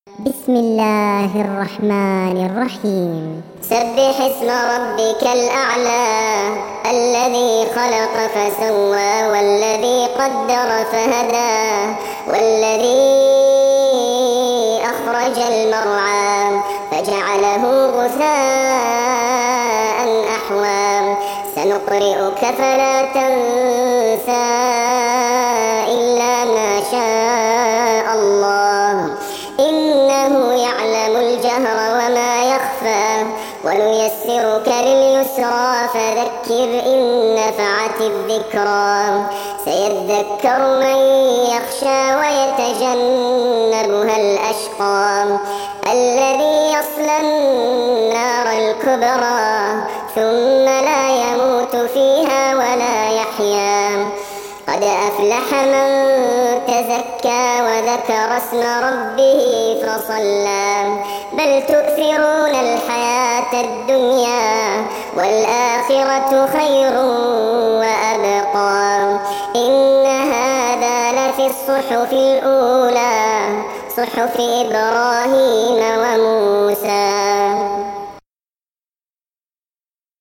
بسم الله الرحمن الرحيم. سبح اسم ربك الأعلى الذي خلق فسوى والذي قدر فهدى والذي أخرج المرعى فجعله غثاء أحوى سنقرئك فلا تنسى إلا ما شاء الله إنه يعلم الجهر وما يخفى ونيسرك لليسرى فذكر إن نفعت الذكرى سيذكر من يخشى ويتجنبها الأشقى الذي يصلى النار الكبرى ثم لا يموت فيها ولا يحيا قد أفلح من تزكى وذكر اسم ربه فصلى بل تؤثرون الحياة الدنيا والآخرة خير وأبقى إن هذا لفي الصحف الأولى صحف إبراهيم وموسى.